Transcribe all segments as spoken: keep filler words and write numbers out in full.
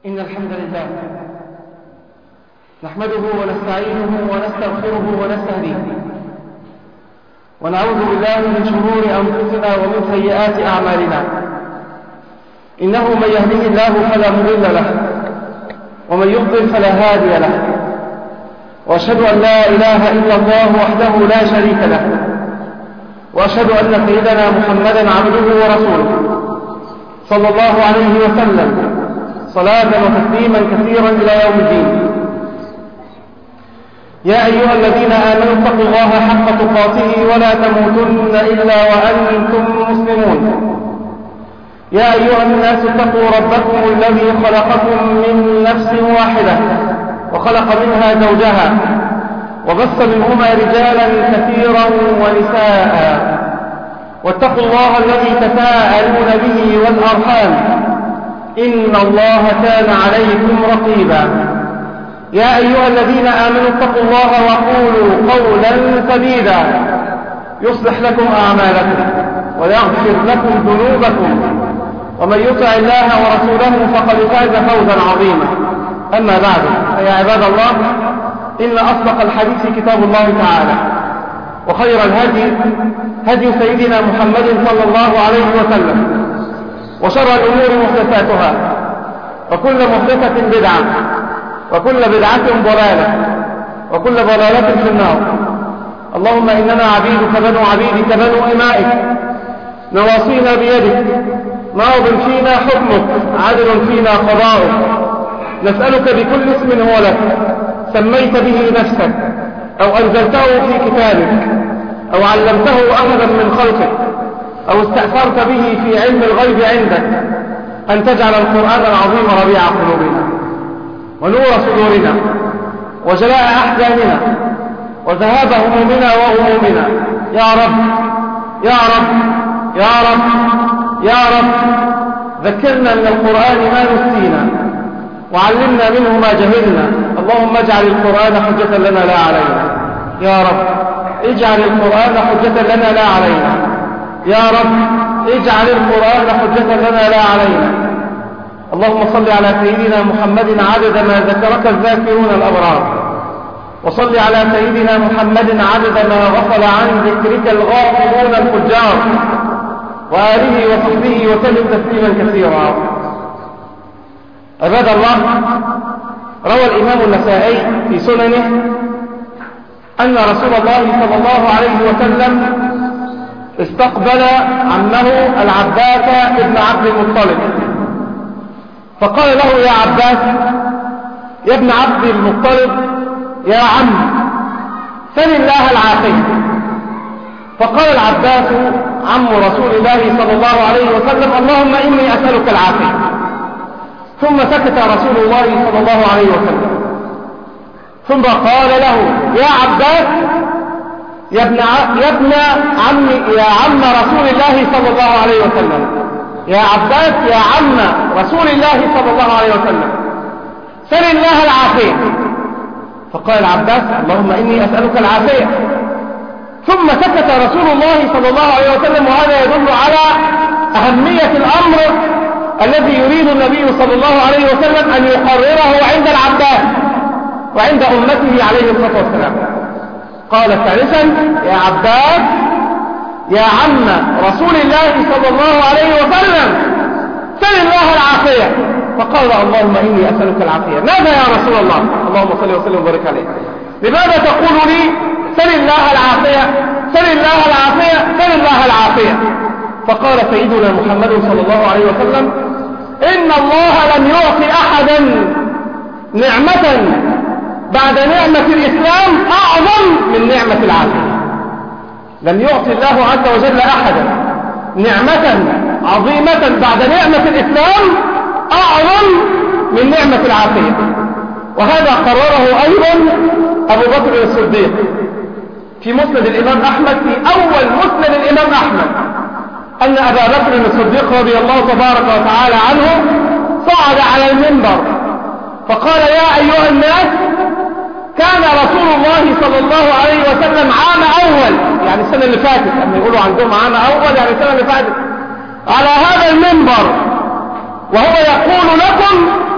إن الحمد لله نحمده ونستعينه ونستغفره ونستهديه ونعوذ بالله من شرور أنفسنا ومن سيئات أعمالنا. إنه من يهده الله فلا مضل له ومن يضلل فلا هادي له، وأشهد أن لا إله إلا الله وحده لا شريك له، وأشهد أن سيدنا محمدا عبده ورسوله صلى الله عليه وسلم صلاة وتسليما كثيرا إلى يوم الدين. يا أيها الذين آمنوا اتقوا الله حق تقاته ولا تموتن إلا وأنتم مسلمون. يا أيها الناس اتقوا ربكم الذي خلقكم من نفس واحدة وخلق منها زوجها وبث منهما رجالا كثيرا ونساء، واتقوا الله الذي تساءلون به والأرحام إن الله كان عليكم رقيبا. يا أيها الذين آمنوا اتقوا الله وقولوا قولا سديدا يصلح لكم أعمالكم ويغفر لكم ذنوبكم، ومن يطع الله ورسوله فقد فاز فوزا عظيما. أما بعد، فيا عباد الله، إن أصدق الحديث كتاب الله تعالى، وخير الهدي هدي سيدنا محمد صلى الله عليه وسلم، وشر الأمور محدثاتها، وكل محدثة بدعة، وكل بدعة ضلالة، وكل ضلالة في النار. اللهم إننا عبيدك بنو عبيدك بنو إمائك، نواصينا بيدك، ماض فينا حكمك، عدل فينا قضاؤك. نسألك بكل اسم هو لك سميت به نفسك أو أنزلته في كتابك أو علمته أحدا من خلقك أو استأثرت به في علم الغيب عندك، أن تجعل القرآن العظيم ربيع قلوبنا ونور صدورنا وجلاء أحزاننا وذهاب همومنا وغمومنا. يا رب يا رب يا رب يا رب، ذكرنا من القرآن ما نسينا وعلمنا منه ما جهلنا. اللهم اجعل القرآن حجة لنا لا علينا. يا رب اجعل القرآن حجة لنا لا علينا. يا رب اجعل القرآن حجة لنا لا علينا. اللهم صل على سيدنا محمد عدد ما ذكرك الذاكرون الأبرار، وصل على سيدنا محمد عدد ما غفل عن ذكرك الغافلون الفجار، وآله وصحبه وسلم تسليما كثيرا. عباد الله، روى الإمام النسائي في سننه أن رسول الله صلى الله عليه وسلم استقبل عمه العباس ابن عبد المطلب، فقال له: يا عباس يا ابن عبد المطلب، يا عم سل الله العافية. فقال العباس عم رسول الله صلى الله عليه وسلم: اللهم إني أسألك العافية. ثم سكت رسول الله صلى الله عليه وسلم، ثم قال له: يا عباس يا ابن يا ابن عم يا عم رسول الله صلى الله عليه وسلم، يا عباس يا عم رسول الله صلى الله عليه وسلم، سل الله العافية. فقال العباس: اللهم إني أسألك العافية. ثم سكت رسول الله صلى الله عليه وسلم، وهذا يدل على أهمية الأمر الذي يريد النبي صلى الله عليه وسلم أن يقرره عند العباس وعند أمته عليه الصلاة والسلام. قال ثالثا: يا عباس يا عم رسول الله صلى الله عليه وسلم، سل الله العافية. فقال: اللهم إني أسألك العافية. ماذا يا رسول الله؟ اللهم صل وسلم وبارك عليه. لماذا تقول لي سل الله العافية سل الله العافية سل الله العافية؟ فقال سيدنا محمد صلى الله عليه وسلم: إن الله لم يعطي أحدا نعمة بعد نعمة الإسلام أعظم من نعمة العافية. لم يعطي الله عز وجل أحدا نعمة عظيمة بعد نعمة الإسلام أعظم من نعمة العافية. وهذا قرره أيضا أبو بكر الصديق في مسند الإمام أحمد، في أول مسند الإمام أحمد، أن أبا بكر الصديق رضي الله تبارك وتعالى عنه صعد على المنبر فقال: يا أيها الناس، كان رسول الله صلى الله عليه وسلم عام أول، يعني السنة اللي فاتت، لما يقولوا عندهم عام أول يعني السنة اللي فاتت، على هذا المنبر وهو يقول لكم: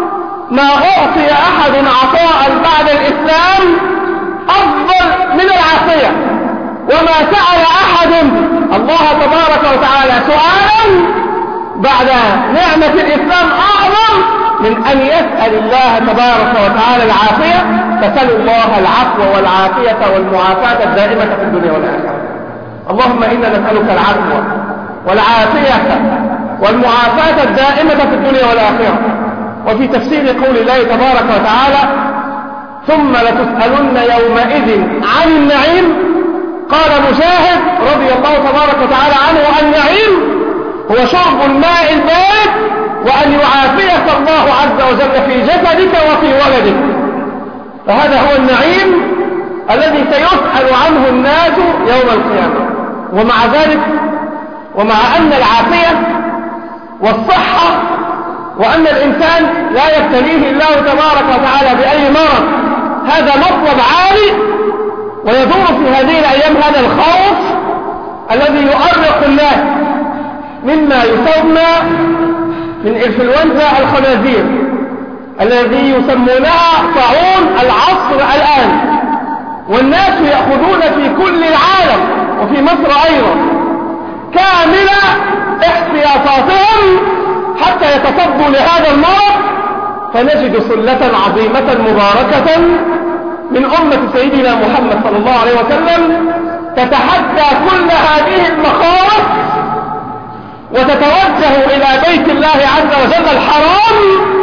ما أعطي أحد عطاء بعد الإسلام أفضل من العافية، وما سأل أحد الله تبارك وتعالى سؤالا بعد نعمة الإسلام أعظم من أن يسأل الله تبارك وتعالى العافية. فسألوا الله العفو والعافية والمعافاة الدائمة في الدنيا والآخرة. اللهم إنا نسألك العفو والعافية والمعافاة الدائمة في الدنيا والآخرة. وفي تفسير قول الله تبارك وتعالى ثم لتسألن يومئذ عن النعيم، قال مجاهد رضي الله تبارك وتعالى عنه النعيم هو شرب الماء البارد، وأن يعافيك الله عز وجل في جسدك وفي ولدك. فهذا هو النعيم الذي سيسأل عنه الناس يوم القيامة. ومع ذلك ومع أن العافية والصحة وأن الإنسان لا يبتليه الله تبارك وتعالى بأي مرض هذا مطلب عالي، ويدور في هذه الأيام هذا الخوف الذي يؤرق الناس مما يسمى من إنفلونزا الخنازير الذي يسمونها طاعون العصر الآن، والناس يأخذون في كل العالم وفي مصر أيضا كامل احتياطاتهم حتى يتصدوا لهذا المرض. فنجد سلة عظيمة مباركة من أمة سيدنا محمد صلى الله عليه وسلم تتحدى كل هذه المخاوف وتتوجه إلى بيت الله عز وجل الحرام،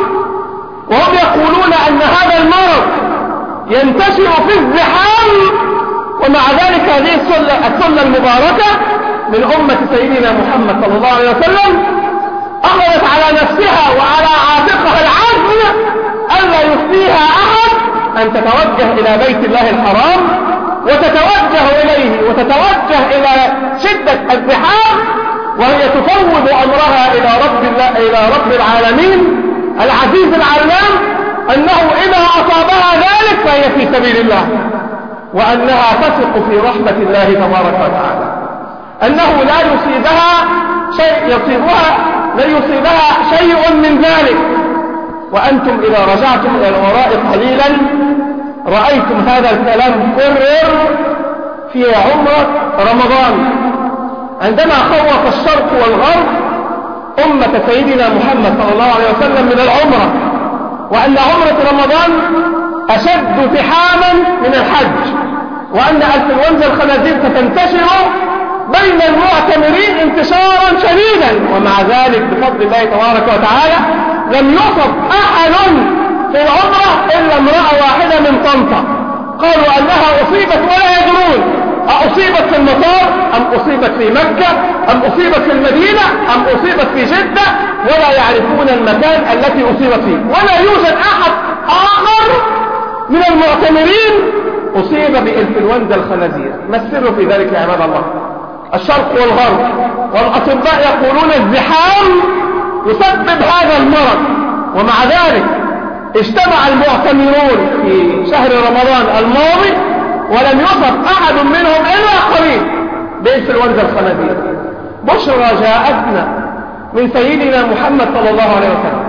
وهم يقولون أن هذا المرض ينتشر في الزحام. ومع ذلك هذه السلة, السلة المباركة من أمة سيدنا محمد صلى الله عليه وسلم أخذت على نفسها وعلى عاتقها العزم ألا يفنيها أحد أن تتوجه إلى بيت الله الحرام وتتوجه إليه وتتوجه إلى شدة الزحام، وهي تفوض أمرها إلى رب, الله إلى رب العالمين العزيز العلام أنه إذا أصابها ذلك فهي في سبيل الله، وأنها تثق في رحمة الله تبارك وتعالى، أنه لا يصيبها شيء يصيبها لا يصيبها شيء من ذلك. وأنتم إذا رجعتم إلى الوراء قليلا رأيتم هذا الكلام كرر في عمرة رمضان، عندما خوف الشرق والغرب أمة سيدنا محمد صلى الله عليه وسلم من العمرة، وأن عمرة رمضان أشد زحاما من الحج، وأن أنفلونزا الخنازير ستنتشر بين المعتمرين انتشارا شديدا. ومع ذلك بفضل الله تبارك وتعالى لم يصب أحد في العمرة إلا امرأة واحدة من طنطا، قالوا أنها أصيبت ولا يدرون أصيبت في المطار أم أصيبت في مكة أم أصيبت في المدينة أم أصيبت في جدة، ولا يعرفون المكان التي أصيبت فيه، ولا يوجد أحد آخر من المعتمرين أصيب بإنفلونزا الخنازير. ما السر في ذلك يا عباد الله؟ الشرق والغرب والأطباء يقولون الزحام يسبب هذا المرض، ومع ذلك اجتمع المعتمرون في شهر رمضان الماضي ولم يصب أحد منهم إلا قليل بإنفلونزا الخنازير. بشرى جاءتنا من سيدنا محمد صلى الله عليه وسلم،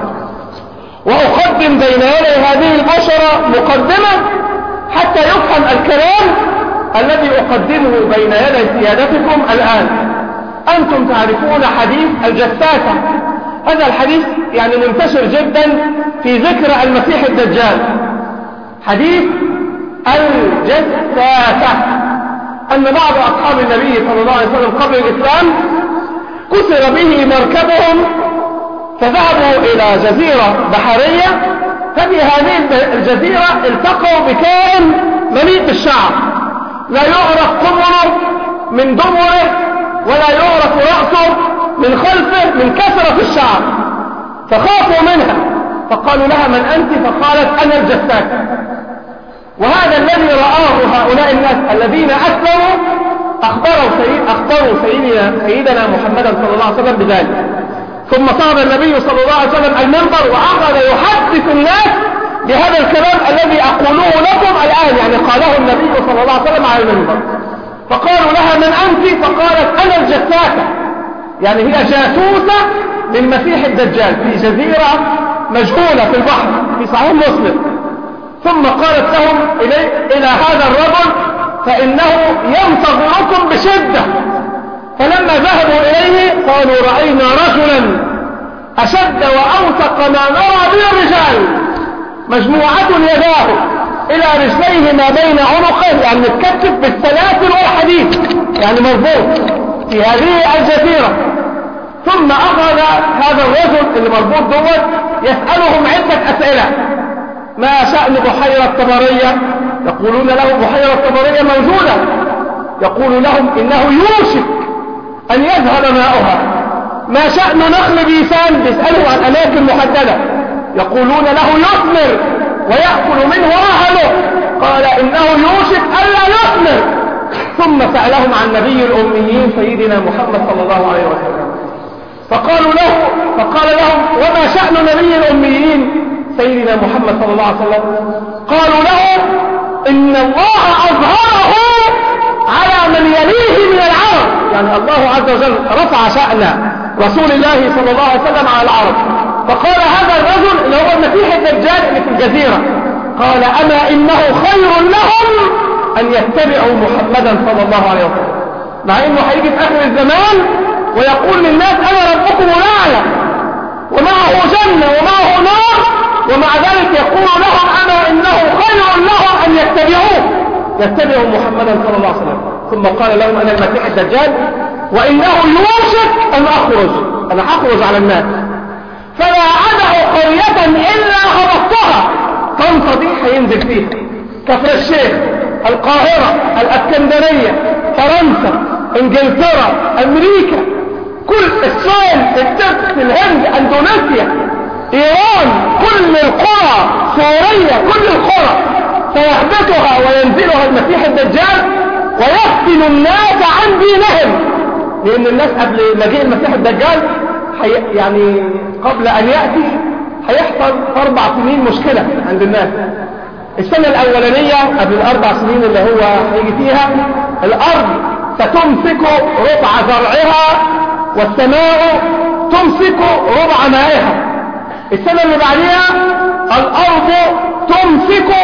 وأقدم بين يدي هذه البشرى مقدمة حتى يفهم الكلام الذي أقدمه بين يدي سيادتكم الآن. أنتم تعرفون حديث الجساسة، هذا الحديث يعني منتشر جدا في ذكر المسيح الدجال. حديث الجساسة أن بعض أصحاب النبي صلى الله عليه وسلم قبل الإسلام كسر به مركبهم فذهبوا إلى جزيرة بحرية، ففي هذه الجزيرة التقوا بكائن مليء بالشعر لا يعرف قبره من دبره ولا يعرف رأسه من خلفه من كثرة الشعر، فخافوا منها فقالوا لها من أنت؟ فقالت أنا الجساسة. وهذا الذي رآه هؤلاء الناس الذين أسلموا أخبروا, سيد أخبروا سيدنا, سيدنا محمدا صلى الله عليه وسلم بذلك. ثم صعد النبي صلى الله عليه وسلم المنبر وأخذ يحدث الناس بهذا الكلام الذي أقوله لكم الآن، يعني قاله النبي صلى الله عليه وسلم على المنبر. فقالوا لها من أنت؟ فقالت أنا الجساسة، يعني هي جاسوسة للمسيح الدجال في جزيرة مجهولة في البحر في صحيح مسلم، ثم قالت لهم إلي إلى هذا الرجل فإنه ينتظركم بشدة. فلما ذهبوا إليه قالوا رأينا رجلا أشد وأوثق ما نرى من الرجال، مجموعة يداه إلى رجليه ما بين عنقه، يعني متكتف بالسلاسل والحديد، يعني مربوط في هذه الجزيرة. ثم أخذ هذا الرجل اللي مربوط دوت يسألهم عدة أسئلة: ما شأن بحيرة طبرية؟ يقولون له بحيرة طبرية موجودة. يقول لهم إنه يوشك أن يذهب ماؤها. ما شأن نخل بيسان؟ بيسألوا عن أماكن محددة. يقولون له يثمر ويأكل منه أهله. قال إنه يوشك ألا يثمر. ثم سألهم عن نبي الأميين سيدنا محمد صلى الله عليه وسلم، فقالوا له فقال لهم: وما شأن نبي الأميين سيدنا محمد صلى الله عليه وسلم؟ قالوا له: إن الله أظهره على من يليه من العرب، يعني الله عز وجل رفع شأن رسول الله صلى الله عليه وسلم على العرب. فقال هذا الرجل اللي هو المسيح الدجال اللي في الجزيرة، قال: أما إنه خير لهم أن يتبعوا محمدا صلى الله عليه وسلم، مع إنه هيجي في آخر الزمان ويقول للناس: أنا ربكم الأعلى، ومعه جنة ومعه نار، ومع ذلك يقول لهم: أما إنه خير لهم أن يتبعوه يتبعوا محمدا صلى الله عليه وسلم. ثم قال لهم: أنا المسيح الدجال، وإنه يوشك أن أخرج، أنا أخرج على الناس، فلا أدع قرية إلا هبطتها. طنطا دي هينزل فيها، كفر الشيخ، القاهرة، الاسكندرية، فرنسا، انجلترا، امريكا، كل الصين، التبت، الهند، اندونيسيا، ايران، كل القرى، سوريا، كل القرى سيحبطها وينزلها المسيح الدجال ويفتن الناس عن دينهم. لان الناس قبل مجيء المسيح الدجال حي... يعني قبل ان يأتي هيحصل اربع سنين مشكلة عند الناس. السنة الاولانية قبل الاربع سنين اللي هو هيجي فيها، الارض ستمسك ربع زرعها والسماء تمسك ربع مائها. السنة اللي بعدها الارض تمسك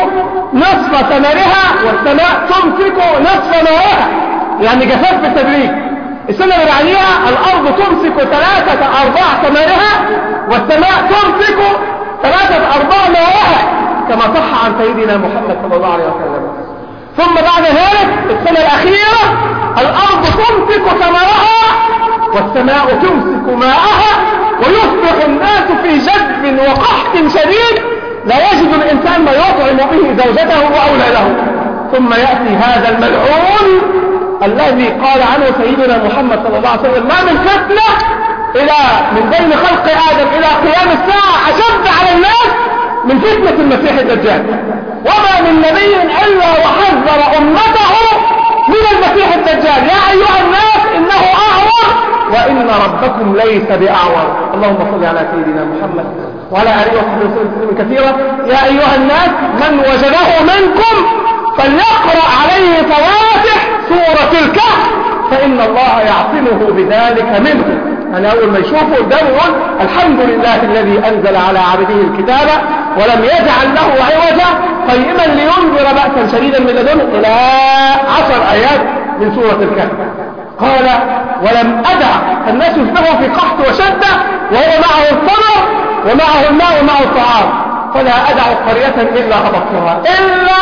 نصف ثمرها والسماء تمسك نصف مائها، يعني جفاف بالتدريج. السنة اللي بعدها الارض تمسك ثلاثة ارباع ثمرها والسماء تمسك ثلاثة ارباع مائها، كما صح عن سيدنا محمد صلى الله عليه وسلم. ثم بعد ذلك السنة الأخيرة الأرض تمسك ثمرها والسماء تمسك ماءها، ويصبح الناس في جذب وقحط شديد لا يجد الإنسان ما يطعم به زوجته وأولاده. ثم يأتي هذا الملعون الذي قال عنه سيدنا محمد صلى الله عليه وسلم: ما من فتنة إلى من بين خلق آدم إلى قيام الساعة أشد على الناس من فتنة المسيح الدجال. وما من نبي إلا وحذر أمته من المسيح الدجال: يا أيها الناس إنه أعور وإن ربكم ليس بأعور. اللهم صل على سيدنا محمد وعلى آله وصحبه وسلم كثيرا. يا أيها الناس من وجده منكم فليقرأ عليه فواتح سورة الكهف فإن الله يعصمه بذلك منه. أنا أول ما يشوفه قدامه يقول: الحمد لله الذي أنزل على عبده الكتاب ولم يجعل له عوجا قيما لينذر بأسا شديدا من لدنه، إلى عشر آيات من سورة الكهف. قال: ولم أدع الناس يشبهوا في قحط وشدة وهو معه الثمر ومعه الماء ومعه الطعام، فلا أدع قرية إلا هبطتها إلا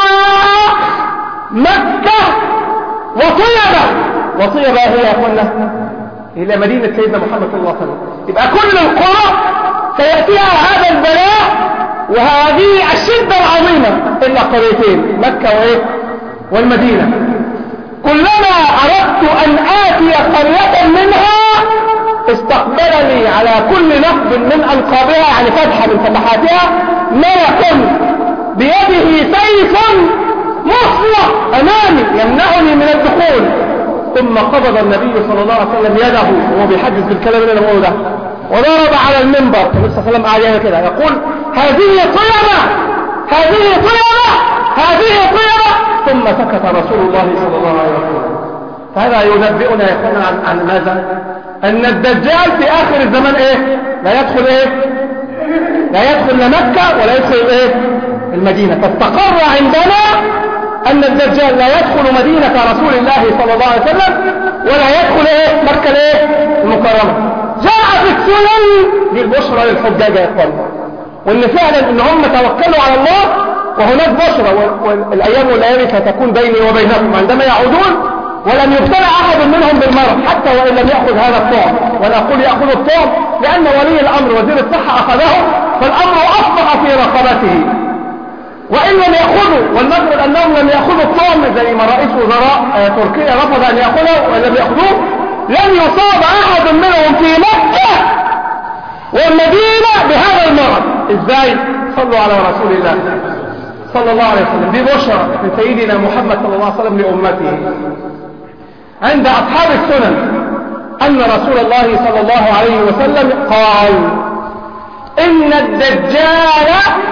مكة وطيبة. وطيبة هي يا أخوانا إلى مدينة سيدنا محمد صلى الله عليه وسلم. يبقى كل القرى سيأتيها هذا البلاء وهذه الشدة العظيمة إلا قريتين، مكة وإيه؟ والمدينة. كلما أردت أن آتي قرية منها استقبلني على كل نقب من أنقابها، يعني فتحة من فتحاتها، ملك بيده سيف مصلح أمامي يمنعني من الدخول. ثم قبض النبي صلى الله عليه وسلم يده وهو بيحدث بالكلام اللي انا بقوله ده، وضرب على المنبر. النبي صلى الله عليه وسلم قاعد يعمل كده يقول: هذه طيبة، هذه طيبة، هذه طيبة. ثم سكت رسول الله صلى الله عليه وسلم. فهذا ينبئنا يا اخوانا عن, عن ماذا؟ ان الدجال في اخر الزمان ايه؟ لا يدخل ايه؟ لا يدخل لا مكة ولا يدخل ايه المدينة. فاستقر عندنا أن الدجال لا يدخل مدينة رسول الله صلى الله عليه وسلم ولا يدخل ايه مكة الايه المكرمة. جاء في السنن بالبشرى للحجاج يا اخوان، وان فعلا ان هم توكلوا على الله وهناك بشرى، والايام والليالي ستكون بيني وبينكم عندما يعودون ولم يبتلع احد منهم بالمرض حتى وان لم ياخذ هذا الطعم. وانا اقول ياخذ الطعم لان ولي الامر وزير الصحه اخذه، فالامر اصبح في رقبته. وان لم ياخذوا، والنظر انهم لم ياخذوا الطعم زي ما رئيس وزراء تركيا رفض ان ياخذه وان لم ياخذوه، لم يصاب احد منهم في مكه والمدينه بهذا المرض. ازاي؟ صلوا على رسول الله صلى الله عليه وسلم. دي بشرى من سيدنا محمد صلى الله عليه وسلم لامته. عند اصحاب السنن ان رسول الله صلى الله عليه وسلم قال ان الدجال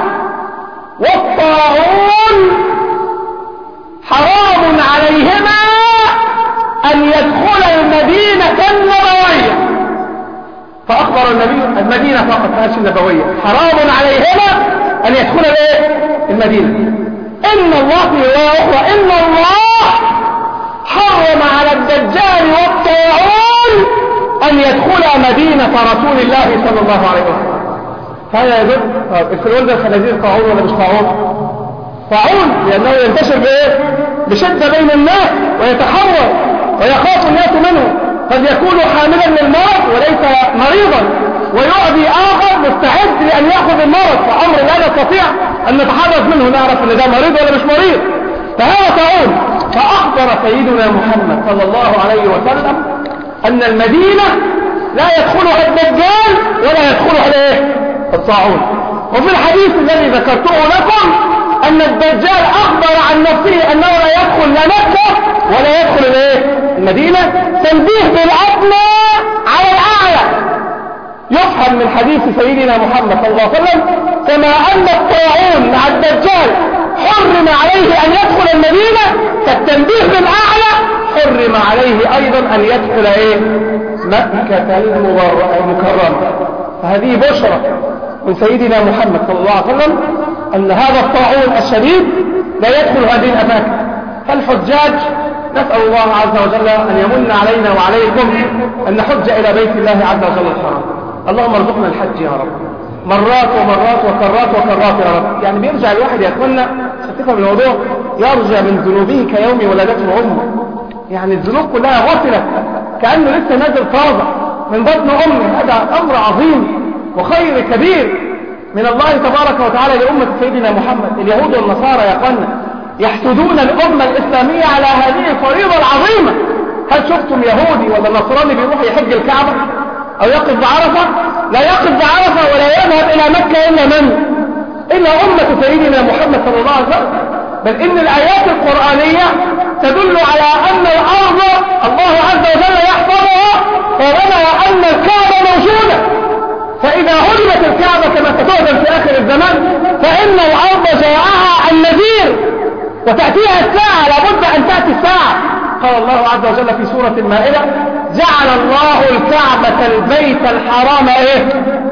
والطاعون حرام عليهما ان يدخل المدينة النبوية. فاخبر النبي المدينة فقط فهذه النبوية حرام عليهما ان يدخل الايه المدينة. ان الله في رواية اخرى ان الله حرم على الدجال والطاعون ان يدخل مدينة رسول الله صلى الله عليه وسلم. فهذا يدل الفلوينزا الخنازير طاعون ولا مش طاعون؟ طاعون، لانه ينتشر بايه بشدة بين الناس ويتحور ويخاف الناس منه. قد يكون حاملا للمرض وليس مريضا، ويعدي اخر مستعد لان ياخذ المرض، فامر لا نستطيع ان نتحرز منه نعرف ان ده مريض ولا مش مريض. فهذا طاعون. فاخبر سيدنا محمد صلى الله عليه وسلم ان المدينة لا يدخلها الدجال ولا يدخلها الايه الطاعون. وفي الحديث الذي ذكرته لكم ان الدجال اخبر عن نفسه انه لا يدخل لا مكة ولا يدخل الايه المدينة. تنبيه بالادنى على الاعلى. يفهم من حديث سيدنا محمد صلى الله عليه وسلم كما ان الطاعون مع الدجال حرم عليه ان يدخل المدينة، فالتنبيه بالاعلى حرم عليه ايضا ان يدخل ايه مكة المكرمة. فهذه بشرى من سيدنا محمد صلى الله عليه وسلم ان هذا الطاعون الشديد لا يدخل هذه الاماكن. فالحجاج نسأل الله عز وجل ان يمن علينا وعليكم ان نحج الى بيت الله عز وجل الحرام. اللهم ارزقنا الحج يا رب مرات ومرات وكرات وكرات يا رب. يعني بيرجع الواحد يا اخوانا عشان تفهم الموضوع يرجع من ذنوبه كيوم ولدته امه. يعني الذنوب كلها غسلت كأنه لسه نازل طازة من بطن امه. هذا امر عظيم وخير كبير من الله تبارك وتعالى لأمة سيدنا محمد. اليهود والنصارى يا اخوانا يحسدون الأمة الإسلامية على هذه الفريضة العظيمة. هل شفتم يهودي ولا نصراني بيروح يحج الكعبة أو يقف بعرفة؟ لا يقف بعرفة ولا يذهب إلى مكة إلا من؟ إلا أمة سيدنا محمد صلى الله عليه وسلم. بل إن الآيات القرآنية تدل على أن الأرض الله عز وجل يحفظها طالما أن الكعبة موجودة. فإذا هدمت الكعبة كما ستهدم في آخر الزمان فإن الأرض جاءها النذير وتأتيها الساعة، لابد أن تأتي الساعة. قال الله عز وجل في سورة المائدة جعل الله الكعبة البيت الحرام ايه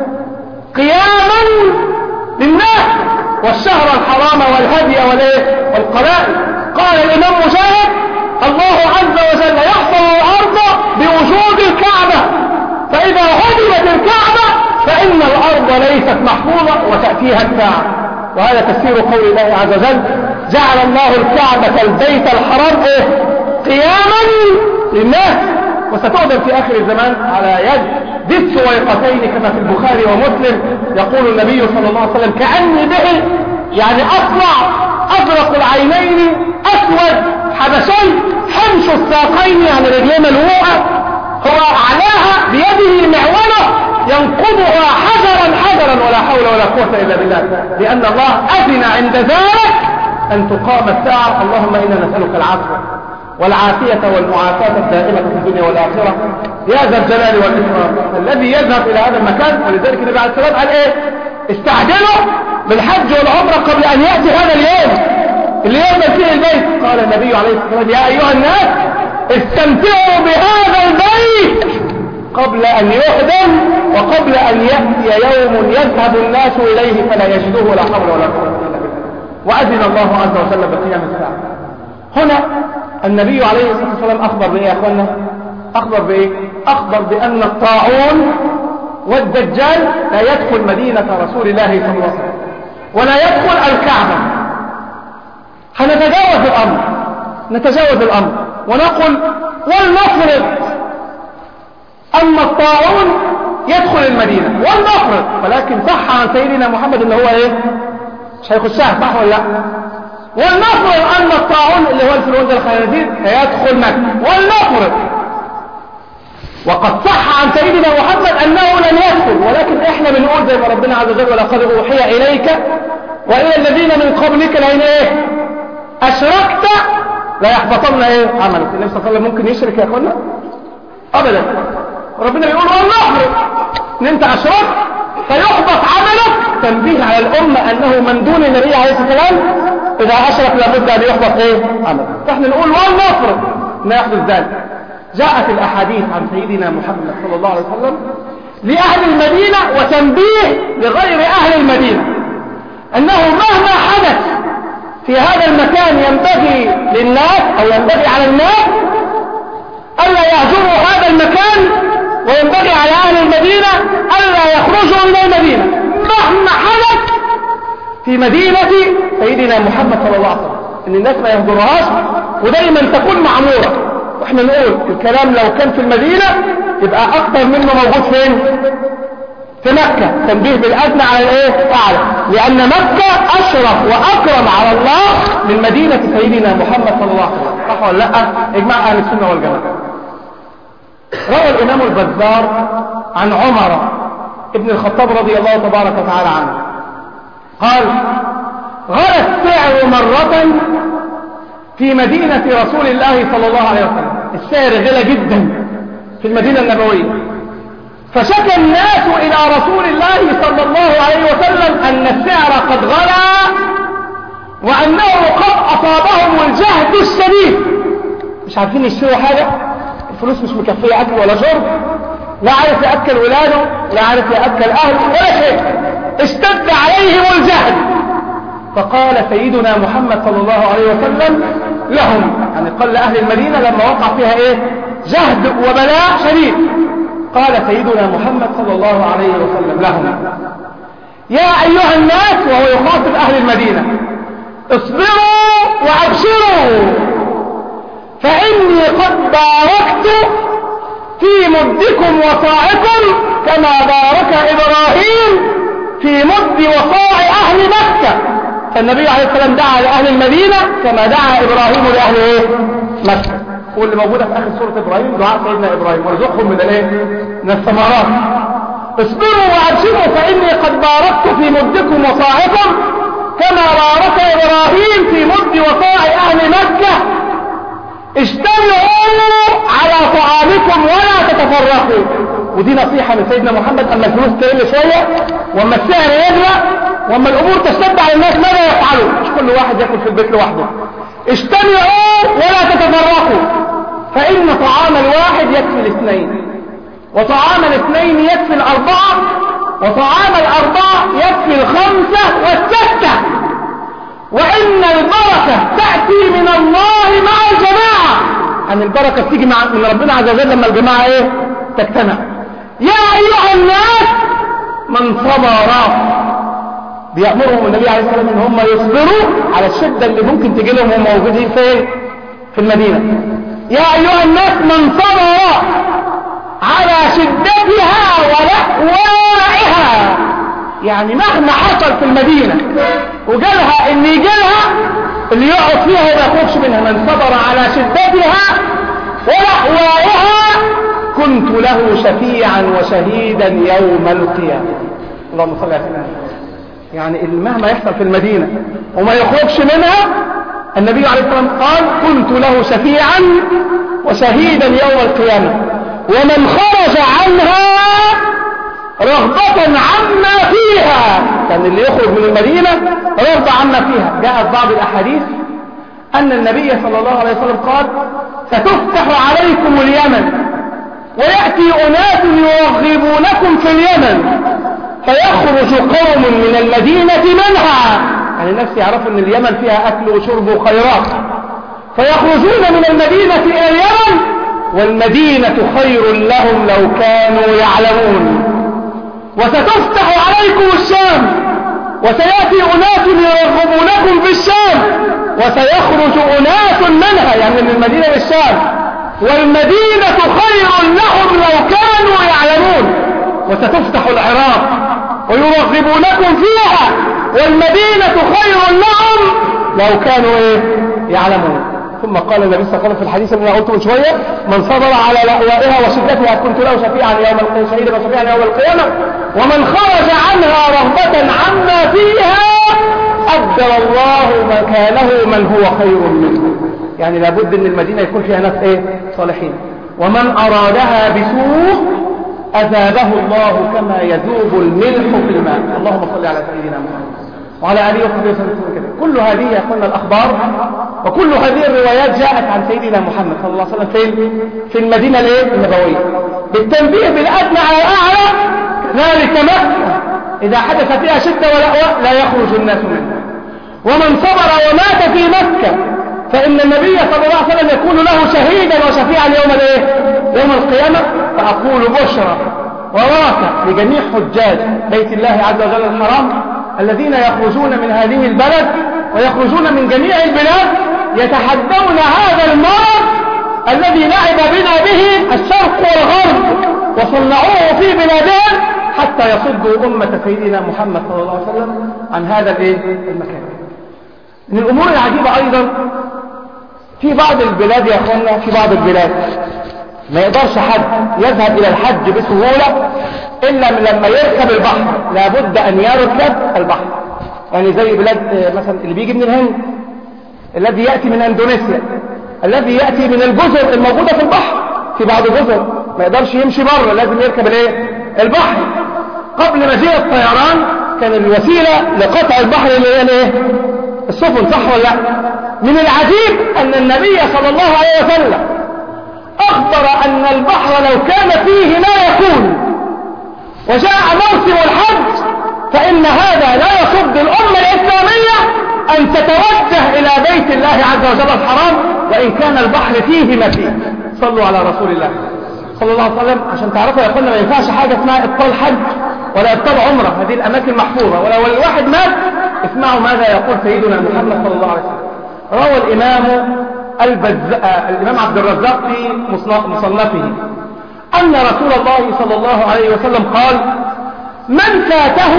قياما للناس والشهر الحرام والهدي والايه والقلائد. قال الإمام مجاهد الله عز وجل يحفظ الأرض بوجود الكعبة، فإذا هدمت الكعبة فإن الأرض ليست محفوظة وتأتيها الساعة. وهذا تفسير قول الله عز وجل جعل الله الكعبة البيت الحرام ايه قياما للناس. وستعدم في آخر الزمان على يد ذي السويقتين كما في البخاري ومسلم. يقول النبي صلى الله عليه وسلم كأني به يعني أصلع أزرق العينين أسود حبشي حمش الساقين يعني رجلين ملوءة، هو أعلاها بيده معونة ينقضها حجرا حجرا ولا حول ولا قوة إلا بالله، لأن الله أذن عند ذلك أن تقام الساعة. اللهم إنا نسألك العفو والعافية والمعافاة الدائمة في الدنيا والآخرة يا ذا الجلال والإكرام. الذي يذهب إلى هذا المكان، ولذلك النبي عليه السلام قال إيه استعجلوا بالحج والعمرة قبل أن يأتي هذا اليوم اللي يعمل فيه البيت. قال النبي عليه الصلاة والسلام يا أيها الناس استمتعوا بهذا البيت قبل أن يهدم وقبل أن يأتي يوم يذهب الناس إليه فلا يجدوه ولا حول ولا قوة إلا بالله. وأذن الله عز وجل بقيام الساعة. هنا النبي عليه الصلاة والسلام أخبر بإيه يا أخوانا؟ أخبر بإيه؟ أخبر بأن الطاعون والدجال لا يدخل مدينة رسول الله صلى الله عليه وسلم ولا يدخل الكعبة. هنتجاوز الأمر نتجاوز الأمر ونقول ولنفرض أن الطاعون يدخل المدينة ولنفرض، ولكن صح عن سيدنا محمد أنه هو إيه؟ مش هيخشها، صح ولا لا؟ ولنفرض أن الطاعون اللي هو الفلوزة الخنازير هيدخل مكة ولنفرض، وقد صح عن سيدنا محمد أنه لن يدخل، ولكن إحنا بنقول زي ما ربنا عز وجل ولقد أوحي إليك وإلى الذين من قبلك لئن إيه؟ أشركت لا يحبطن إيه؟ عملك. النبي صلى الله عليه وسلم ممكن يشرك يا أخوانا؟ أبدا. ربنا بيقول والنفرض إن أنت أشركت فيحبط عملك، تنبيه على الأمة أنه من دون النبي عليه الصلاة والسلام إذا أشرك لابد أن يحبط إيه؟ عملك. فإحنا نقول والنفرض ما يحدث ذلك. جاءت الأحاديث عن سيدنا محمد صلى الله عليه وسلم لأهل المدينة وتنبيه لغير أهل المدينة أنه مهما حدث في هذا المكان ينبغي للناس أو ينبغي على الناس ألا يهجروا هذا المكان، وينبغي على أهل المدينة ألا يخرجوا إلى المدينة مهما حدث في مدينة سيدنا محمد صلى الله عليه وسلم، إن الناس ما يهجروهاش ودايما تكون معمورة. واحنا نقول الكلام لو كان في المدينة يبقى اكتر منه موجود فين؟ في مكة. تنبيه بالادنى على الايه؟ اعلى، لان مكة اشرف واكرم على الله من مدينة سيدنا محمد صلى الله عليه وسلم، صح ولا لا؟ اجماع اهل السنة والجماعة. روى الامام البزار عن عمر ابن الخطاب رضي الله تبارك وتعالى عنه قال: غلى السعر مرة في مدينة رسول الله صلى الله عليه وسلم، السعر غلى جدا في المدينة النبوية، فشكى الناس إلى رسول الله صلى الله عليه وسلم أن السعر قد غلى وأنه قد أصابهم الجهد الشديد، مش عارفين يشتروا حاجة، الفلوس مش مكفية أكل ولا شرب، لا عارف يأكل ولاده لا عارف يأكل أهله ولا شيء، اشتد عليهم الجهد. فقال سيدنا محمد صلى الله عليه وسلم لهم، يعني قال لأهل المدينة لما وقع فيها ايه؟ جهد وبلاء شديد، قال سيدنا محمد صلى الله عليه وسلم لهم: يا أيها الناس، وهو يخاطب أهل المدينة، اصبروا وابشروا فإني قد باركت في مدكم وصاعكم كما بارك إبراهيم في مد وصاع أهل مكة. فالنبي عليه السلام دعا لأهل المدينة كما دعا إبراهيم لأهل إيه؟ مكة. واللي موجودة في آخر سورة إبراهيم دعاء سيدنا إبراهيم: وارزقهم من الإيه؟ من الثمرات. اصبروا وابشروا فإني قد باركت في مدكم وصاعكم كما بارك إبراهيم في مد وصاع أهل مكة. اجتمعوا على طعامكم ولا تتفرقوا. ودي نصيحة من سيدنا محمد أما الفلوس تقل شوية وأما السعر يغلى وأما الأمور تشتد على الناس ماذا يفعلوا؟ مش كل واحد يأكل في البيت لوحده. اجتمعوا ولا تتفرقوا فإن طعام الواحد يكفي الاثنين، وطعام الاثنين يكفي الأربعة، وطعام الأربعة يكفي الخمسة والستة، وإن البركة تأتي من الله مع الجماعة. أن البركة تيجي مع من ربنا عز وجل لما الجماعة إيه؟ تجتمع. يا أيها الناس من صبر، بيأمرهم النبي عليه الصلاة والسلام ان هم يصبروا على الشدة اللي ممكن تجي لهم وهم موجودين في في المدينة. يا أيها الناس من صبر على شدتها ولأوائها، يعني مهما حصل في المدينة وجالها ان يجيلها اللي يقعد فيها وما يخرجش منها، من صبر على شدتها ولأوائها كنت له شفيعا وشهيدا يوم القيامة. اللهم صل على سيدنا. يعني مهما يحصل في المدينة وما يخرجش منها، النبي عليه الصلاة والسلام قال: كنت له شفيعا وشهيدا يوم القيامة. ومن خرج عنها رغبة عما فيها، كان اللي يخرج من المدينة رغبة عما فيها. جاءت بعض الأحاديث أن النبي صلى الله عليه وسلم قال: ستفتح عليكم اليمن ويأتي أناس يرغبونكم في اليمن فيخرج قوم من المدينة منها، يعني الناس يعرفوا أن اليمن فيها أكل وشرب وخيرات، فيخرجون من المدينة إلى اليمن والمدينة خير لهم لو كانوا يعلمون. وستفتح عليكم الشام وسيأتي أناس يرغبونكم في الشام وسيخرج أناس منها، يعني من المدينة للشام، والمدينة خير لهم لو كانوا يعلمون. وستفتح العراق ويرغبونكم فيها والمدينة خير لهم لو كانوا إيه؟ يعلمون. ثم قال النبي صلى الله عليه وسلم في الحديث اللي قلته من شوية: من صبر على لأوائها وشدتها كنت له شفيعا يوم القيامة شهيدا وشفيعا يوم القيامة، ومن خرج عنها رغبة عما فيها أبدل الله مكانه من هو خير منه. يعني لابد ان المدينة يكون فيها ناس ايه؟ صالحين. ومن أرادها بسوء أذابه الله كما يذوب الملح في الماء. اللهم صل على سيدنا محمد وعلى آله وصحبه وسلم كده. كل هذه يقولنا الأخبار وكل هذه الروايات جاءت عن سيدنا محمد صلى الله عليه وسلم فين؟ في المدينة الايه؟ النبوية، بالتنبيه بالأدنى على الأعلى. ذلك مكة إذا حدث فيها شدة ولأوى لا يخرج الناس منها. ومن صبر ومات في مكة فإن النبي صلى الله عليه وسلم يكون له شهيدا وشفيعا يوم الايه؟ يوم القيامة. فأقول بشرى وراك لجميع حجاج بيت الله عز وجل الحرام الذين يخرجون من هذه البلد ويخرجون من جميع البلاد يتحدون هذا المرض الذي لعب بنا به الشرق والغرب وصنعوه في بلادهم حتى يصدوا أمة سيدنا محمد صلى الله عليه وسلم عن هذا المكان. من الأمور العجيبة أيضا في بعض البلاد يا أخوانا، في بعض البلاد ما يقدرش حد يذهب إلى الحج بسهولة إلا من لما يركب البحر، لابد أن يركب البحر. يعني زي بلاد مثلا اللي بيجي من الهند، الذي يأتي من أندونيسيا، الذي يأتي من الجزر الموجودة في البحر. في بعض الجزر ما يقدرش يمشي بره، لازم يركب الايه؟ البحر. قبل مجيء الطيران كان الوسيلة لقطع البحر اللي هي الايه؟ السفن، صح ولا لا؟ من العجيب أن النبي صلى الله عليه وسلم أخبر أن البحر لو كان فيه ما يكون وجاء موسم الحج فإن هذا لا يصد الأمة الإسلامية أن تتوجه إلى بيت الله عز وجل الحرام وإن كان البحر فيه ما فيه. صلوا على رسول الله صلى الله عليه وسلم. عشان تعرفوا يا أخوانا ما ينفعش حاجة اسمها إبطال حج ولا إبطال عمرة، هذه الأماكن محفوظة. ولو الواحد مات اسمعوا ماذا يقول سيدنا محمد صلى الله عليه وسلم. روى الإمام البز... الإمام عبد الرزاق في مصنفه أن رسول الله صلى الله عليه وسلم قال: من فاته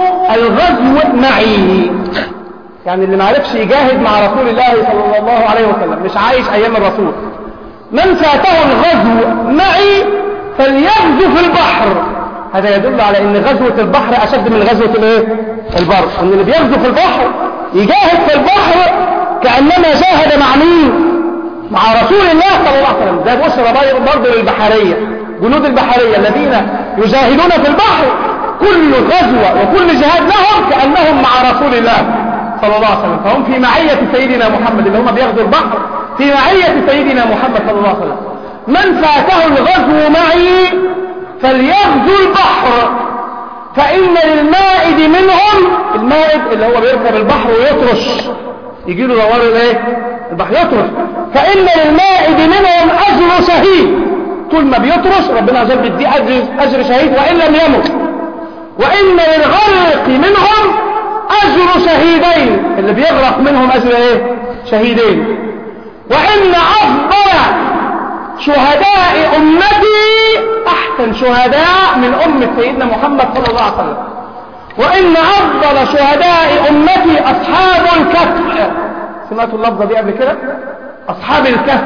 الغزو معي، يعني اللي ما عرفش يجاهد مع رسول الله صلى الله عليه وسلم، مش عايش أيام الرسول، من فاته الغزو معي فليغزو في البحر. هذا يدل على ان غزوة البحر اشد من غزوة الايه؟ البر. ان اللي بيغزو في البحر يجاهد في البحر كأنما جاهد مع مين؟ مع رسول الله صلى الله عليه وسلم. ده بشرى برضه للبحرية، جنود البحرية الذين يجاهدون في البحر كل غزوة وكل جهاد لهم كأنهم مع رسول الله صلى الله عليه وسلم، فهم في معية سيدنا محمد اللي هم بيغزوا البحر في معية سيدنا محمد صلى الله عليه وسلم. من فاته الغزو معي فليغزو البحر فإن للمائد منهم، المائد اللي هو بيركب البحر ويطرش يجي له دوار الايه؟ البحر يطرش، فإن للمائد منهم أجر شهيد. طول ما بيطرش ربنا عز وجل بيديه أجر, أجر شهيد وإن لم يمت. وإن للغرق منهم أجر شهيدين، اللي بيغرق منهم أجر ايه؟ شهيدين. وإن أفضل شهداء أمتي أحسن شهداء من أمة سيدنا محمد صلى الله عليه وسلم. وإن أفضل شهداء أمتي أصحاب الكهف. سمعتوا اللفظة دي قبل كده؟ أصحاب الكهف،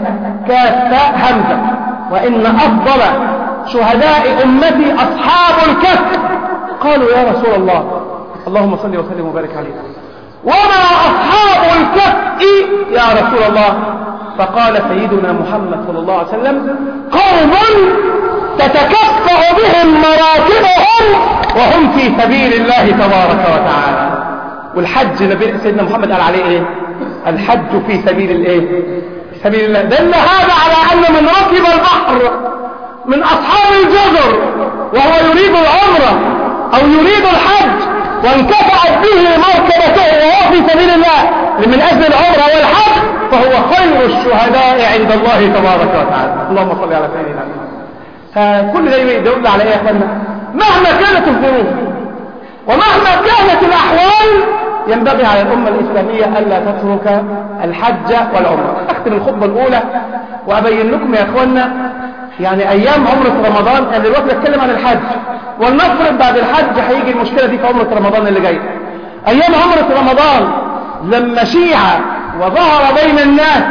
كاف همزة. وإن أفضل شهداء أمتي أصحاب الكهف. قالوا يا رسول الله، اللهم صل وسلم وبارك عليه، وما أصحاب الكهف يا رسول الله؟ فقال سيدنا محمد صلى الله عليه وسلم: قوم تتكفأ بهم مراكبهم وهم في سبيل الله تبارك وتعالى. والحج نبي سيدنا محمد قال عليه ايه؟ الحج في سبيل الايه؟ سبيل الله. دل هذا على ان من ركب البحر من أصحاب الجزر وهو يريد العمرة أو يريد الحج وانكفأت به مركبته وهو في سبيل الله من أجل العمرة والحج، فهو خير الشهداء عند الله تبارك وتعالى. اللهم صل على سيدنا محمد. كل ده يدل على ايه يا اخوانا؟ مهما كانت الظروف ومهما كانت الأحوال ينبغي على الأمة الإسلامية ألا تترك الحج والعمرة. أختم الخطبة الأولى وأبين لكم يا أخوانا يعني أيام عمرة رمضان. أنا دلوقتي بتكلم عن الحج، ولنفرض بعد الحج هيجي المشكلة دي في عمرة رمضان اللي جاي. أيام عمرة رمضان لما شيع وظهر بين الناس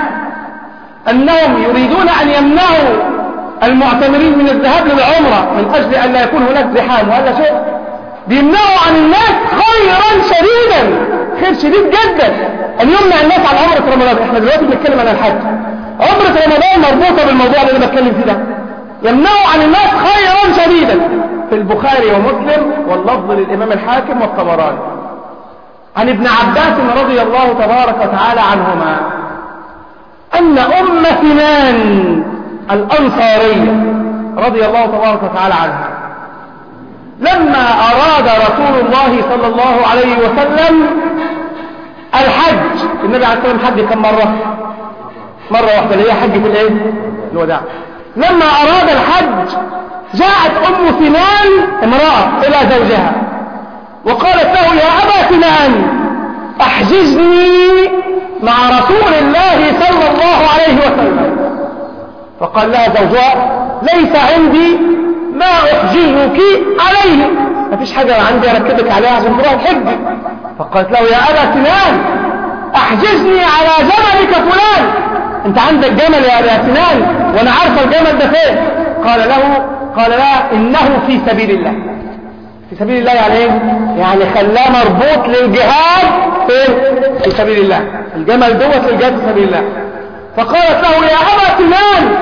أنهم يريدون أن يمنعوا المعتمرين من الذهاب للعمرة من أجل أن لا يكون هناك زحام ولا شيء، بيمنعوا عن الناس خيرا شديدا، خير شديد جدا أن يمنع الناس عن عمرة رمضان. احنا دلوقتي بنتكلم عن الحج، عمرة رمضان مربوطة بالموضوع اللي انا بتكلم فيه ده. يمنعوا عن الناس خيرا شديدا في البخاري ومسلم واللفظ للإمام الحاكم والطبراني عن ابن عباس رضي الله تبارك وتعالى عنهما أن أم سنان الأنصارية رضي الله تبارك وتعالى عنها لما أراد رسول الله صلى الله عليه وسلم الحج، النبي عليه الصلاة والسلام حج كم مرة؟ مرة واحدة اللي هي حجة الايه؟ الوداع. لما أراد الحج جاءت أم سنان امرأة إلى زوجها وقالت له يا أبا سنان أحجزني مع رسول الله صلى الله عليه وسلم. فقال لها زوجها ليس عندي ما أحجزك عليه، ما فيش حاجة عندي أركبك عليها عشان تروح الحج. فقالت له يا أبا سنان أحجزني على جملك فلان، أنت عندك جمل يا أبا سنان وأنا عارفة الجمل ده فين. قال له قال لها إنه في سبيل الله. في سبيل الله يعني إيه؟ يعني خلاه مربوط للجهاد فين؟ في سبيل الله، الجمل دوت للجهاد في سبيل الله. فقالت له يا أبا سنان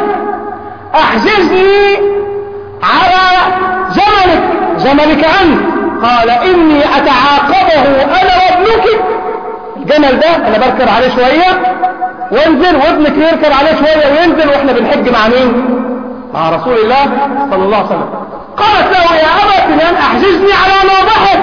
أحجزني على جملك، جملك أنت. قال إني أتعاقبه أنا وابنك، الجمل ده أنا بركب عليه شوية وانزل وابنك يركب عليه شوية وينزل وإحنا بنحج مع مين؟ مع رسول الله صلى الله عليه وسلم. قالت له يا أبا سنان أحجزني على نوضحك.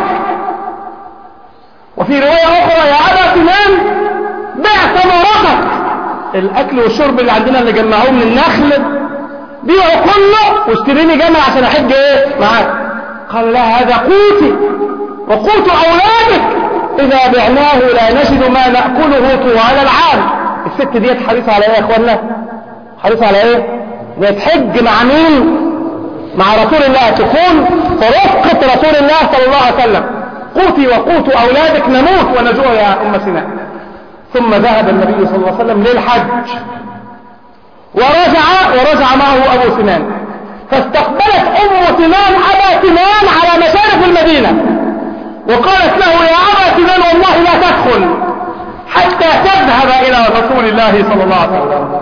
وفي رواية أخرى يا أبا سنان بع ثمرتك، الأكل والشرب اللي عندنا اللي جمعوه من النخل بيعوا كله واشتريني جمل عشان أحج إيه معاك. قال لها هذا قوتي وقوت أولادك، إذا بعناه لا نجد ما نأكله طوال العام. الست ديت حريصة على إيه يا أخوانا؟ حريصة على إيه؟ تحج مع مين؟ مع رسول الله، تكون فرفقة رسول الله صلى الله عليه وسلم. قوتي وقوت أولادك نموت ونجوع يا أم سنان. ثم ذهب النبي صلى الله عليه وسلم للحج ورجع ورجع معه أبو سنان، فاستقبلت أم سنان أبا سنان على مشارف المدينة وقالت له يا أبا سنان والله لا تدخل حتى تذهب إلى رسول الله صلى الله عليه وسلم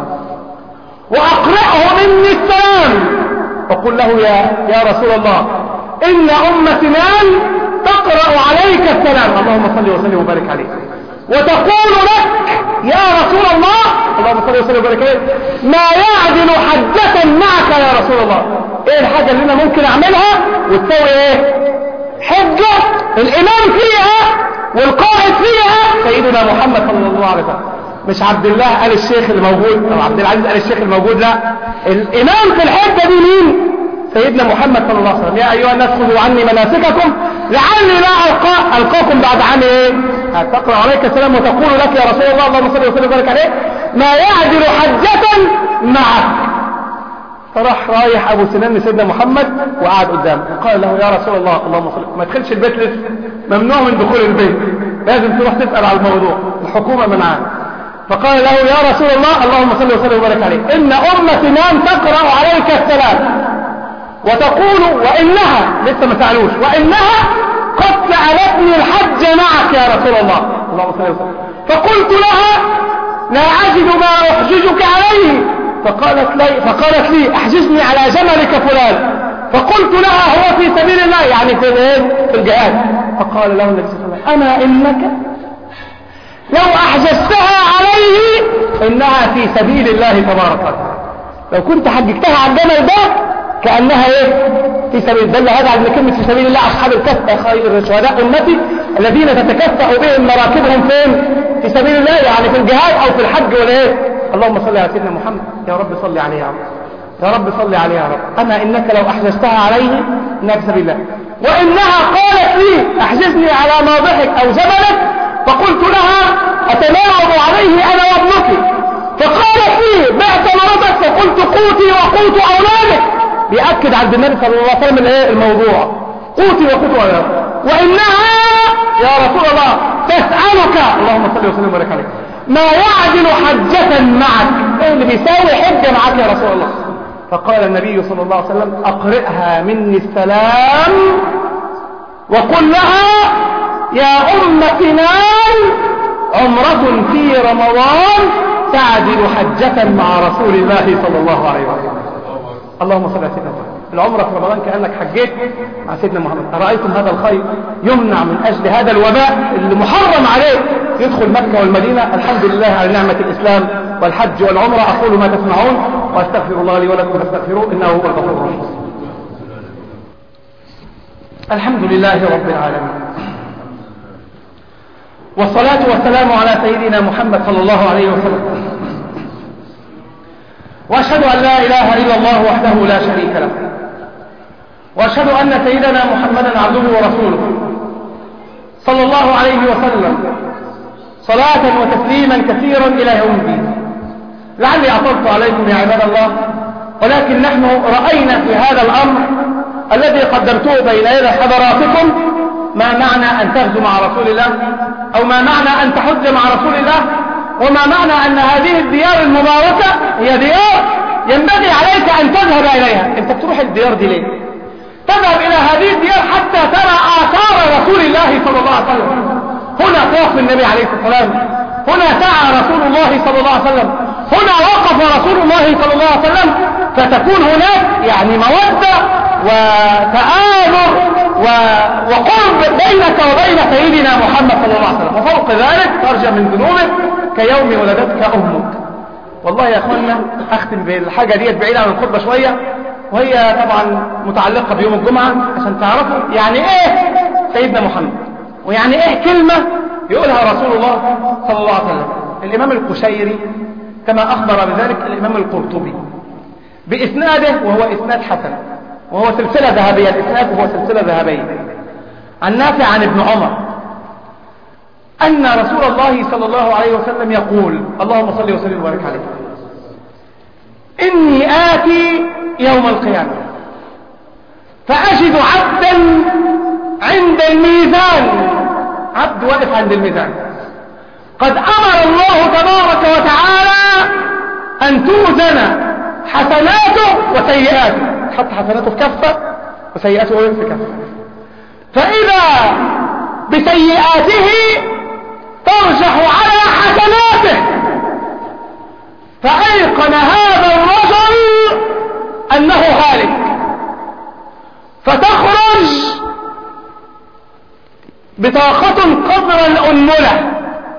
وأقرأه مني السلام وقل له يا, يا رسول الله إن أم سنان تقرأ عليك السلام، اللهم صل وسلم وبارك عليه، وتقول لك يا رسول الله، اللهم صل وسلم وبارك عليه، ما يعدل حجة معك يا رسول الله. ايه الحاجة اللي انا ممكن اعملها وتسوي ايه حجة الامام فيها والقائد فيها سيدنا محمد صلى الله عليه وسلم، مش عبد الله آل الشيخ اللي موجود او عبد العزيز آل الشيخ الموجود، لا، الامام في الحجة دي مين؟ سيدنا محمد صلى الله عليه وسلم. يا ايها الناس خذوا عني مناسككم لعلي لا القى القاكم بعد عام ايه؟ تقرأ عليك السلام وتقول لك يا رسول الله، اللهم صل وسلم وبارك عليه، ما يعدل حجة معك. فراح رايح ابو سنان لسيدنا محمد وقعد قدامه وقال له يا رسول الله، اللهم صل، ما تدخلش البيت لسه، ممنوع من دخول البيت، لازم تروح تسأل على الموضوع، الحكومة منعاه. فقال له يا رسول الله، اللهم صل وسلم وبارك عليه، ان ام سنان تقرأ عليك السلام وتقول وانها لسه ما سألوش وانها قد سألتني الحج معك يا رسول الله، اللهم صل وسلم. فقلت لها لا أجد ما أحججك عليه، فقالت لي فقالت لي احجزني على جملك فلان، فقلت لها هو في سبيل الله يعني في الايه في الجهاد. فقال له النبي صلى الله عليه وسلم اما انك لو احجزتها عليه انها في سبيل الله تبارك وتعالى، لو كنت حججتها على الجمل ده كأنها ايه في سبيل. دل هذا على كلمة في سبيل الله أصحاب الكفة خير شهداء أمتي الذين تتكفأ بهم مراكبهم فين؟ في سبيل الله، يعني في الجهاد أو في الحج ولا ايه. اللهم صل على سيدنا محمد. يا رب صل عليه يا رب، يا رب صل عليه يا رب. أما إنك لو أحجزتها عليه إنها في سبيل الله. وإنها قالت لي أحجزني على ماضحك أو جبلك، فقلت لها أتناوب عليه أنا وابنك، فقالت لي بعت مرضك، فقلت قوتي وقوت أولادك. بيأكد عند النبي صلى الله عليه وسلم الموضوع، قوتي وقوت أولادك. وإنها يا رسول الله تسألك، اللهم صل وسلم وبارك عليك، ما يعدل حجة معك، ايه اللي بيساوي حجة معك يا رسول الله؟ فقال النبي صلى الله عليه وسلم أقرئها مني السلام وقل لها يا أم سنان عمرة في رمضان تعدل حجة مع رسول الله صلى الله عليه وسلم. اللهم صل على سيدنا محمد. العمرة في رمضان كأنك حجيت مع سيدنا محمد. أرأيتم هذا الخير يمنع من أجل هذا الوباء اللي محرم عليه يدخل مكة والمدينة. الحمد لله على نعمة الإسلام والحج والعمرة. أقول ما تسمعون وأستغفر الله لي ولكم فاستغفروه إنه هو الغفور الرحيم. الحمد لله رب العالمين، والصلاة والسلام على سيدنا محمد صلى الله عليه وسلم. وأشهد أن لا إله إلا الله وحده لا شريك له، وأشهد أن سيدنا محمدا عبده ورسوله صلى الله عليه وسلم صلاة وتسليما كثيرا إلى يوم الدين. لعلي أطلت عليكم يا عباد الله، ولكن نحن رأينا في هذا الأمر الذي قدمته بين يدي حضراتكم ما معنى أن تغزو مع رسول الله، أو ما معنى أن تحج مع رسول الله، وما معنى أن هذه الديار المباركة هي ديار ينبغي عليك أن تذهب إليها. أنت تروح الديار دي ليه؟ تذهب إلى هذه الديار حتى ترى آثار رسول الله صلى الله عليه وسلم. هنا توقف النبي عليه الصلاة والسلام، هنا سعى رسول الله صلى الله عليه وسلم، هنا وقف رسول الله صلى الله عليه وسلم، فتكون هناك يعني مودة وتآمر وقرب بينك وبين سيدنا محمد صلى الله عليه وسلم. وفوق ذلك ترجى من ذنوبك كيوم ولدتك أمك. والله يا أخوانا أختم بالحاجة ديت بعيدة عن الخطبة شوية، وهي طبعا متعلقة بيوم الجمعة عشان تعرفوا يعني إيه سيدنا محمد، ويعني إيه كلمة يقولها رسول الله صلى الله عليه وسلم. الإمام القشيري كما أخبر بذلك الإمام القرطبي بإسناده، وهو إسناد حسن، وهو سلسلة ذهبية، الإسناد وهو سلسلة ذهبية، عن نافع عن ابن عمر أن رسول الله صلى الله عليه وسلم يقول، اللهم صل وسلم وبارك عليه، إني آتي يوم القيامة فأجد عبدا عند الميزان، عبد واقف عند الميزان، قد أمر الله تبارك وتعالى أن توزن حسناته وسيئاته، حط حسناته في كفة وسيئاته في كفة، فإذا بسيئاته ترجح على حسناته، فأيقن هذا الرجل أنه هالك، فتخرج بطاقة قدر الأنملة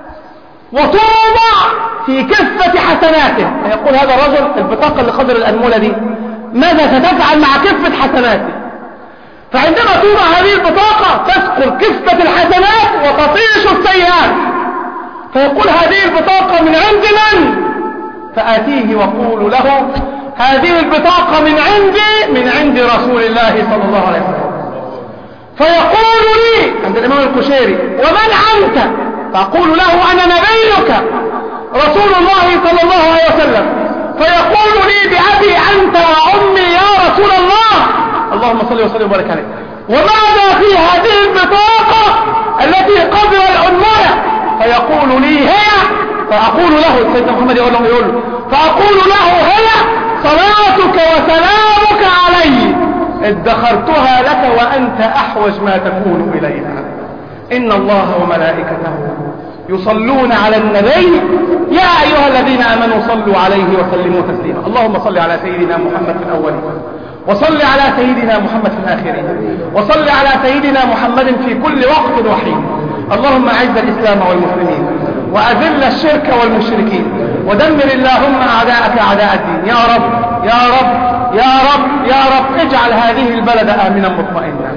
وتوضع في كفة حسناته. فيقول هذا الرجل البطاقة اللي قدر الأنملة دي ماذا ستفعل مع كفة حسناته؟ فعندما توضع هذه البطاقة تسقط كفة الحسنات وتطيش السيئات، فيقول هذه البطاقة من عند من؟ فآتيه وقول له هذه البطاقة من عندي، من عند رسول الله صلى الله عليه وسلم. فيقول لي عند الإمام القشيري ومن أنت؟ فأقول له أنا نبيك رسول الله صلى الله عليه وسلم. فيقول لي بأبي أنت وأمي يا رسول الله، اللهم صل وسلم وبارك عليه، وماذا في هذه البطاقة التي قدر الأنملة؟ فيقول لي هي، فأقول له سيدنا محمد يقول له, يقول له فأقول له هي صلاتك وسلامك علي، ادخرتها لك وأنت أحوج ما تكون إليها. إن الله وملائكته يصلون على النبي يا أيها الذين آمنوا صلوا عليه وسلموا تسليما. اللهم صل على سيدنا محمد في الأولين، وصل على سيدنا محمد في الآخرين، وصل على سيدنا محمد في كل وقت وحين. اللهم أعز الإسلام والمسلمين، وأذل الشرك والمشركين، ودمر اللهم أعداءك أعداء الدين يا رب. يا رب يا رب يا رب اجعل هذه البلد آمنا مطمئنا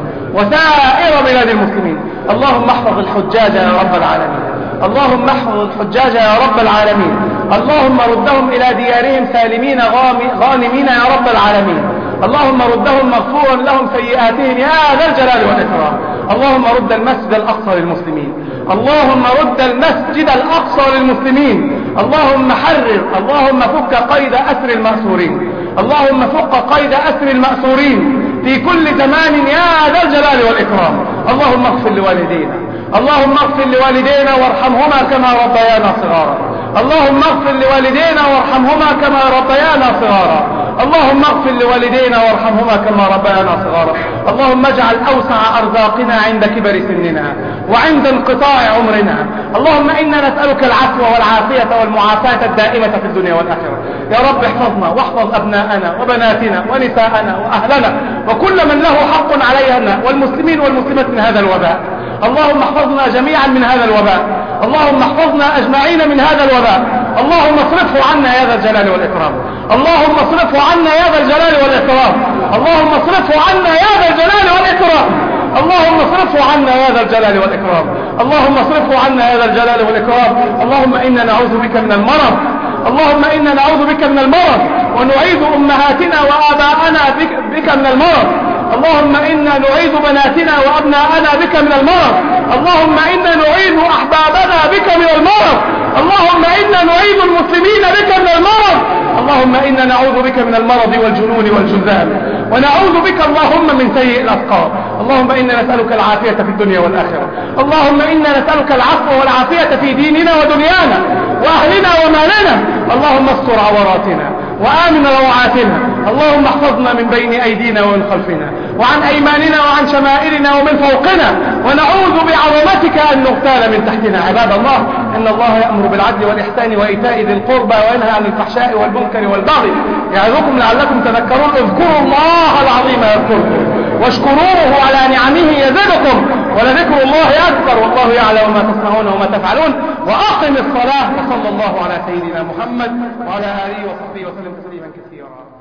وسائر بلاد المسلمين. اللهم احفظ الحجاج يا رب العالمين، اللهم احفظ الحجاج يا رب العالمين، اللهم ردهم إلى ديارهم سالمين غانمين يا رب العالمين، اللهم ردهم مغفورا لهم سيئاتهم يا ذا الجلال والإكرام. اللهم رد المسجد الأقصى للمسلمين، اللهم رد المسجد الأقصى للمسلمين، اللهم حرر، اللهم فك قيد أسر المأسورين، اللهم فك قيد أسر المأسورين في كل زمان يا ذا الجلال والإكرام. اللهم اغفر لوالدينا، اللهم اغفر لوالدينا وارحمهما كما ربيانا صغارا، اللهم اغفر لوالدينا وارحمهما كما ربيانا صغارا، اللهم اغفر لوالدينا وارحمهما كما ربيانا صغارا. اللهم اجعل أوسع أرزاقنا عند كبر سننا وعند انقطاع عمرنا. اللهم إنا نسألك العفو والعافية والمعافاة الدائمة في الدنيا والآخرة. يا رب احفظنا واحفظ أبناءنا وبناتنا ونساءنا وأهلنا وكل من له حق علينا والمسلمين والمسلمات من هذا الوباء. اللهم احفظنا جميعا من هذا الوباء، اللهم احفظنا أجمعين من هذا الوباء. اللهم اصرفه عنا يا ذا الجلال والإكرام، اللهم اصرفه عنا يا ذا الجلال والإكرام، اللهم اصرفه عنا يا ذا الجلال والإكرام، اللهم اصرفه عنا يا ذا الجلال والإكرام، اللهم اصرفه عنا يا ذا الجلال والإكرام. اللهم إنا نعوذ بك من المرض، اللهم إنا نعوذ بك من المرض ونعيذ أمهاتنا وآباءنا بك, بك من المرض. اللهم إنا نعيذ بناتنا وأبناءنا بك من المرض. اللهم إنا نعيذ أحبابنا بك من المرض. اللهم إنا نعيذ المسلمين بك من المرض. اللهم إنا نعوذ بك من المرض والجنون والجذام، ونعوذ بك اللهم من سيء الأسقام. اللهم إنا نسألك العافية في الدنيا والآخرة. اللهم إنا نسألك العفو والعافية في ديننا ودنيانا وأهلنا ومالنا. اللهم استر عوراتنا وآمن روعاتنا. اللهم احفظنا من بين أيدينا ومن خلفنا وعن أيماننا وعن شمائلنا ومن فوقنا، ونعوذ بعظمتك أن نغتال من تحتنا. عباد الله، إن الله يأمر بالعدل والإحسان وإيتاء ذي القربى وينهى عن الفحشاء والمنكر والبغي يعظكم لعلكم تذكرون. اذكروا الله العظيم يذكركم واشكروه على نعمه يزدكم ولذكر الله أكبر والله يعلم ما تصنعون وما تفعلون. وأقم الصلاة. وصلى الله على سيدنا محمد وعلى آله وصحبه وسلم تسليما كثيرا.